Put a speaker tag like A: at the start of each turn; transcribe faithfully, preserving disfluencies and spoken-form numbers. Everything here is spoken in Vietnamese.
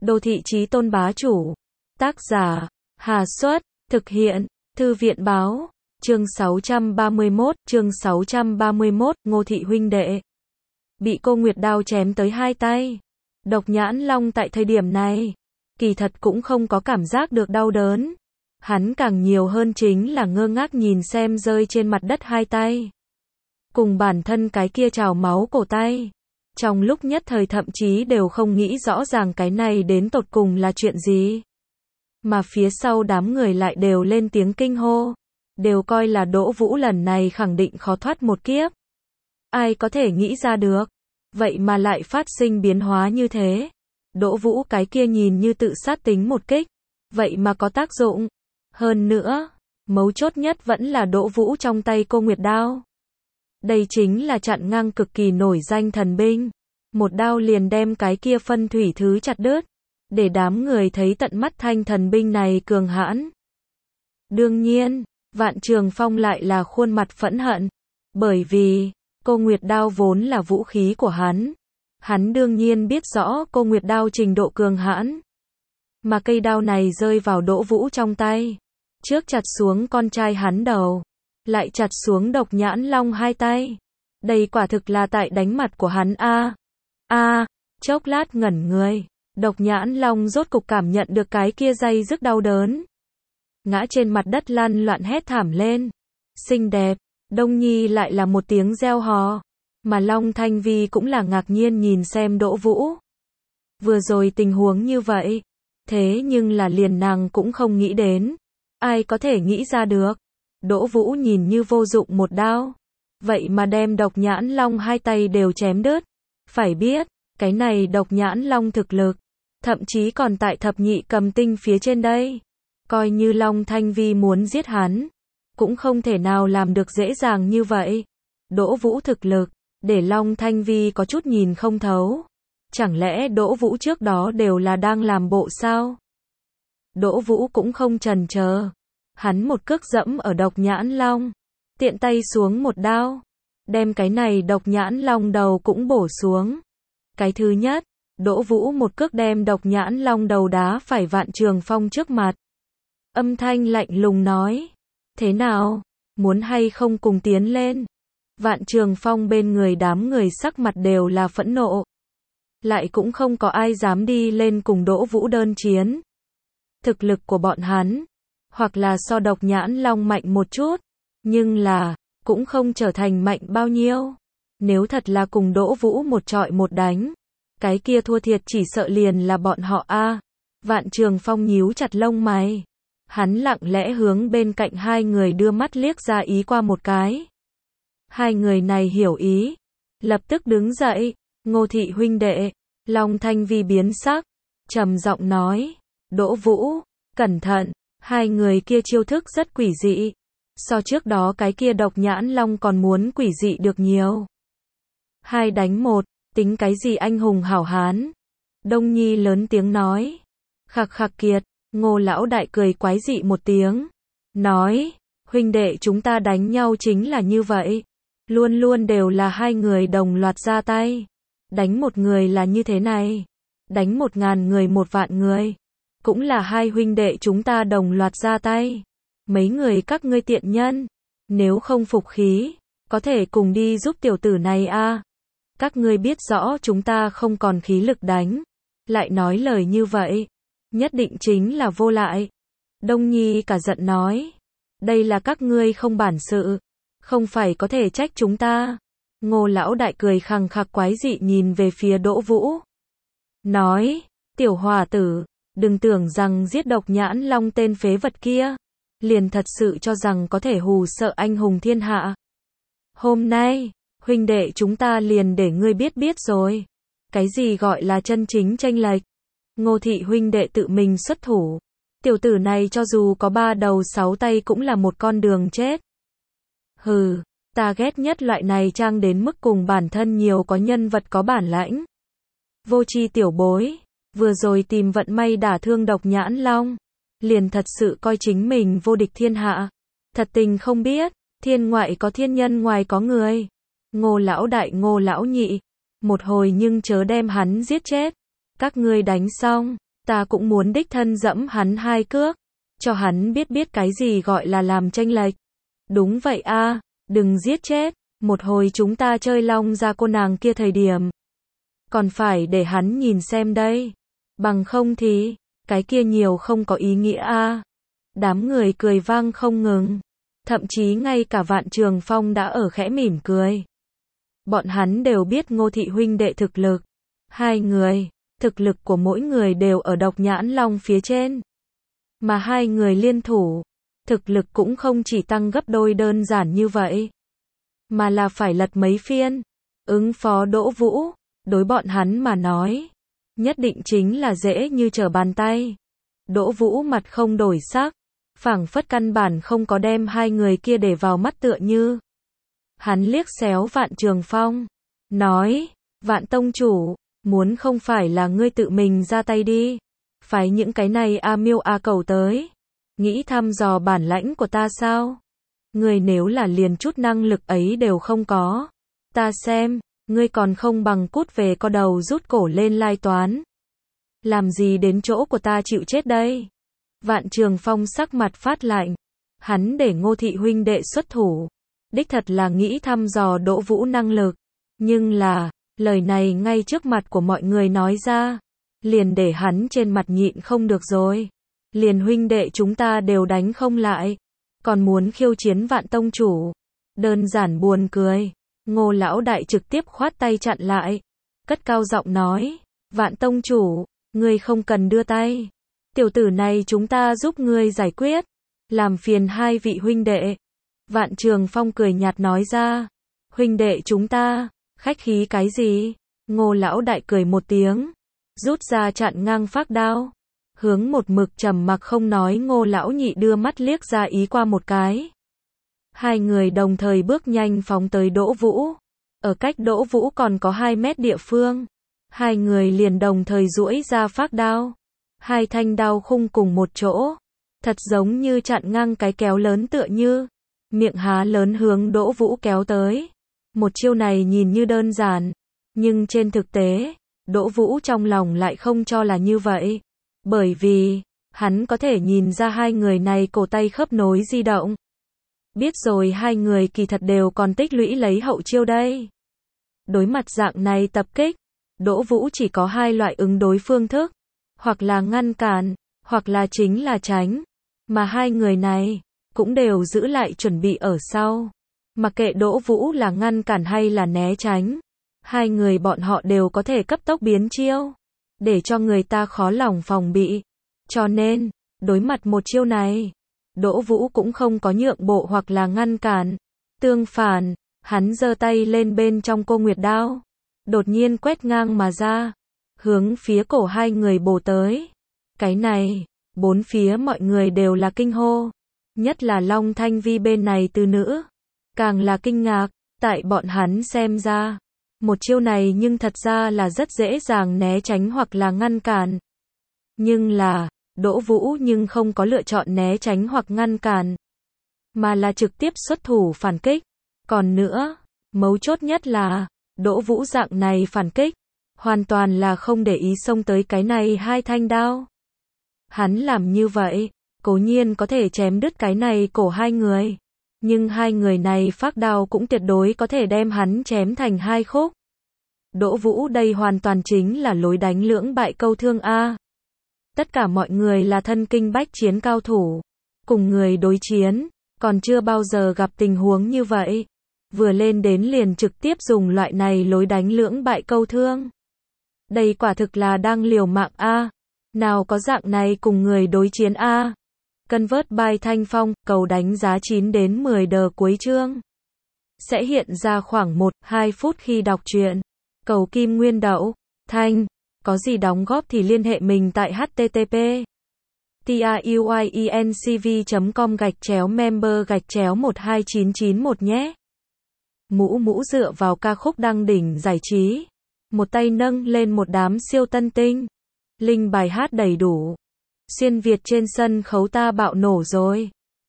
A: Đô thị chí tôn bá chủ. Tác giả, Hà Xuất, thực hiện, Thư viện báo, chương sáu trăm ba mươi mốt, chương sáu trăm ba mươi mốt, Ngô thị huynh đệ. Bị cô Nguyệt đao chém tới hai tay. Độc Nhãn Long tại thời điểm này, kỳ thật cũng không có cảm giác được đau đớn. Hắn càng nhiều hơn chính là ngơ ngác nhìn xem rơi trên mặt đất hai tay. Cùng bản thân cái kia trào máu cổ tay. Trong lúc nhất thời thậm chí đều không nghĩ rõ ràng cái này đến tột cùng là chuyện gì. Mà phía sau đám người lại đều lên tiếng kinh hô. Đều coi là Đỗ Vũ lần này khẳng định khó thoát một kiếp. Ai có thể nghĩ ra được. Vậy mà lại phát sinh biến hóa như thế. Đỗ Vũ cái kia nhìn như tự sát tính một kích. Vậy mà có tác dụng. Hơn nữa, mấu chốt nhất vẫn là Đỗ Vũ trong tay cô Nguyệt đao. Đây chính là chặn ngang cực kỳ nổi danh thần binh. Một đao liền đem cái kia phân thủy thứ chặt đứt. Để đám người thấy tận mắt thanh thần binh này cường hãn. Đương nhiên, Vạn Trường Phong lại là khuôn mặt phẫn hận. Bởi vì, cô Nguyệt đao vốn là vũ khí của hắn. Hắn đương nhiên biết rõ cô Nguyệt đao trình độ cường hãn. Mà cây đao này rơi vào Đỗ Vũ trong tay. Trước chặt xuống con trai hắn đầu. Lại chặt xuống Độc Nhãn Long hai tay. Đây quả thực là tại đánh mặt của hắn a. A, chốc lát ngẩn người. Độc Nhãn Long rốt cục cảm nhận được cái kia dây dứt đau đớn. Ngã trên mặt đất lăn loạn hét thảm lên. Xinh đẹp. Đông Nhi lại là một tiếng reo hò. Mà Long Thanh Vi cũng là ngạc nhiên nhìn xem Đỗ Vũ. Vừa rồi tình huống như vậy. Thế nhưng là liền nàng cũng không nghĩ đến. Ai có thể nghĩ ra được. Đỗ Vũ nhìn như vô dụng một đao. Vậy mà đem Độc Nhãn Long hai tay đều chém đứt. Phải biết, cái này Độc Nhãn Long thực lực. Thậm chí còn tại thập nhị cầm tinh phía trên đây. Coi như Long Thanh Vi muốn giết hắn. Cũng không thể nào làm được dễ dàng như vậy. Đỗ Vũ thực lực, để Long Thanh Vi có chút nhìn không thấu. Chẳng lẽ Đỗ Vũ trước đó đều là đang làm bộ sao? Đỗ Vũ cũng không chần chờ. Hắn một cước dẫm ở Độc Nhãn Long. Tiện tay xuống một đao. Đem cái này Độc Nhãn Long đầu cũng bổ xuống. Cái thứ nhất, Đỗ Vũ một cước đem Độc Nhãn Long đầu đá phải Vạn Trường Phong trước mặt. Âm thanh lạnh lùng nói. Thế nào? Muốn hay không cùng tiến lên? Vạn Trường Phong bên người đám người sắc mặt đều là phẫn nộ. Lại cũng không có ai dám đi lên cùng Đỗ Vũ đơn chiến. Thực lực của bọn hắn, hoặc là so Độc Nhãn Long mạnh một chút, nhưng là, cũng không trở thành mạnh bao nhiêu. Nếu thật là cùng Đỗ Vũ một trọi một đánh, cái kia thua thiệt chỉ sợ liền là bọn họ a. Vạn Trường Phong nhíu chặt lông mày. Hắn lặng lẽ hướng bên cạnh hai người đưa mắt liếc ra ý qua một cái. Hai người này hiểu ý. Lập tức đứng dậy. Ngô thị huynh đệ. Long Thanh Vi biến sắc. Trầm giọng nói. Đỗ Vũ, cẩn thận. Hai người kia chiêu thức rất quỷ dị. So trước đó cái kia Độc Nhãn Long còn muốn quỷ dị được nhiều. Hai đánh một. Tính cái gì anh hùng hảo hán. Đông Nhi lớn tiếng nói. Khặc khặc kiệt. Ngô lão đại cười quái dị một tiếng. Nói, huynh đệ chúng ta đánh nhau chính là như vậy. Luôn luôn đều là hai người đồng loạt ra tay. Đánh một người là như thế này. Đánh một ngàn người một vạn người. Cũng là hai huynh đệ chúng ta đồng loạt ra tay. Mấy người các ngươi tiện nhân. Nếu không phục khí, có thể cùng đi giúp tiểu tử này a. Các ngươi biết rõ chúng ta không còn khí lực đánh. Lại nói lời như vậy. Nhất định chính là vô lại. Đông Nhi cả giận nói. Đây là các ngươi không bản sự. Không phải có thể trách chúng ta. Ngô lão đại cười khằng khặc quái dị nhìn về phía Đỗ Vũ. Nói. Tiểu hòa tử. Đừng tưởng rằng giết Độc Nhãn Long tên phế vật kia. Liền thật sự cho rằng có thể hù sợ anh hùng thiên hạ. Hôm nay, huynh đệ chúng ta liền để ngươi biết biết rồi. Cái gì gọi là chân chính chênh lệch. Ngô thị huynh đệ tự mình xuất thủ. Tiểu tử này cho dù có ba đầu sáu tay cũng là một con đường chết. Hừ, ta ghét nhất loại này trang đến mức cùng bản thân nhiều có nhân vật có bản lãnh. Vô tri tiểu bối, vừa rồi tìm vận may đả thương Độc Nhãn Long. Liền thật sự coi chính mình vô địch thiên hạ. Thật tình không biết, thiên ngoại có thiên nhân ngoài có người. Ngô lão đại Ngô lão nhị. Một hồi nhưng chớ đem hắn giết chết. Các ngươi đánh xong, Ta cũng muốn đích thân dẫm hắn hai cước, cho hắn biết biết cái gì gọi là làm chênh lệch. Đúng vậy a, đừng giết chết, một hồi chúng ta chơi long ra cô nàng kia thời điểm. Còn phải để hắn nhìn xem đây. Bằng không thì, cái kia nhiều không có ý nghĩa a. Đám người cười vang không ngừng. Thậm chí ngay cả Vạn Trường Phong đã ở khẽ mỉm cười. Bọn hắn đều biết Ngô thị huynh đệ thực lực. Hai người, thực lực của mỗi người đều ở độc nhãn long phía trên. Mà hai người liên thủ, thực lực cũng không chỉ tăng gấp đôi đơn giản như vậy, mà là phải lật mấy phiên. Ứng phó Đỗ Vũ, đối bọn hắn mà nói, nhất định chính là dễ như trở bàn tay. Đỗ Vũ mặt không đổi sắc, phảng phất căn bản không có đem hai người kia để vào mắt tựa như. Hắn liếc xéo Vạn Trường Phong, nói, Vạn tông chủ, muốn không phải là ngươi tự mình ra tay đi, phái những cái này A Miêu A Cầu tới, nghĩ thăm dò bản lãnh của ta sao? Ngươi nếu là liền chút năng lực ấy đều không có, ta xem, ngươi còn không bằng cút về co đầu rút cổ lên lai toán. Làm gì đến chỗ của ta chịu chết đây? Vạn Trường Phong sắc mặt phát lạnh, hắn để Ngô thị huynh đệ xuất thủ, đích thật là nghĩ thăm dò Đỗ Vũ năng lực, nhưng là, lời này ngay trước mặt của mọi người nói ra, liền để hắn trên mặt nhịn không được rồi. Liền huynh đệ chúng ta đều đánh không lại, còn muốn khiêu chiến Vạn tông chủ, đơn giản buồn cười. Ngô lão đại trực tiếp khoát tay chặn lại, cất cao giọng nói, Vạn tông chủ, ngươi không cần đưa tay, tiểu tử này chúng ta giúp ngươi giải quyết, làm phiền hai vị huynh đệ. Vạn Trường Phong cười nhạt nói ra, huynh đệ chúng ta, khách khí cái gì? Ngô lão đại cười một tiếng, rút ra chặn ngang phác đao, hướng một mực trầm mặc không nói Ngô lão nhị đưa mắt liếc ra ý qua một cái. Hai người đồng thời bước nhanh phóng tới Đỗ Vũ, ở cách Đỗ Vũ còn có hai mét địa phương, hai người liền đồng thời duỗi ra phác đao, hai thanh đao khung cùng một chỗ, thật giống như chặn ngang cái kéo lớn tựa như, miệng há lớn hướng Đỗ Vũ kéo tới. Một chiêu này nhìn như đơn giản, nhưng trên thực tế, Đỗ Vũ trong lòng lại không cho là như vậy, bởi vì, hắn có thể nhìn ra hai người này cổ tay khớp nối di động. Biết rồi hai người kỳ thật đều còn tích lũy lấy hậu chiêu đây. Đối mặt dạng này tập kích, Đỗ Vũ chỉ có hai loại ứng đối phương thức, hoặc là ngăn cản, hoặc là chính là tránh, mà hai người này cũng đều giữ lại chuẩn bị ở sau. Mặc kệ Đỗ Vũ là ngăn cản hay là né tránh, hai người bọn họ đều có thể cấp tốc biến chiêu, để cho người ta khó lòng phòng bị. Cho nên, đối mặt một chiêu này, Đỗ Vũ cũng không có nhượng bộ hoặc là ngăn cản. Tương phản, hắn giơ tay lên bên trong cô nguyệt đao, đột nhiên quét ngang mà ra, hướng phía cổ hai người bổ tới. Cái này, bốn phía mọi người đều là kinh hô, nhất là Long Thanh Vi bên này từ nữ, càng là kinh ngạc, tại bọn hắn xem ra, một chiêu này nhưng thật ra là rất dễ dàng né tránh hoặc là ngăn cản. Nhưng là, Đỗ Vũ nhưng không có lựa chọn né tránh hoặc ngăn cản, mà là trực tiếp xuất thủ phản kích. Còn nữa, mấu chốt nhất là, Đỗ Vũ dạng này phản kích, hoàn toàn là không để ý xông tới cái này hai thanh đao. Hắn làm như vậy, cố nhiên có thể chém đứt cái này cổ hai người, nhưng hai người này phác đao cũng tuyệt đối có thể đem hắn chém thành hai khúc. Đỗ Vũ đây hoàn toàn chính là lối đánh lưỡng bại câu thương a. Tất cả mọi người là thân kinh bách chiến cao thủ, cùng người đối chiến, còn chưa bao giờ gặp tình huống như vậy. Vừa lên đến liền trực tiếp dùng loại này lối đánh lưỡng bại câu thương. Đây quả thực là đang liều mạng a. Nào có dạng này cùng người đối chiến a. Convert by Thanh Phong, cầu đánh giá chín đến mười đờ cuối chương. Sẽ hiện ra khoảng một đến hai phút khi đọc truyện. Cầu kim nguyên đậu, Thanh, có gì đóng góp thì liên hệ mình tại http truyencv chấm com gạch chéo member gạch chéo một hai chín chín một nhé. Mũ mũ dựa vào ca khúc đăng đỉnh giải trí, một tay nâng lên một đám siêu tân tinh. Linh bài hát đầy đủ. Xuyên Việt trên sân khấu ta bạo nổ rồi.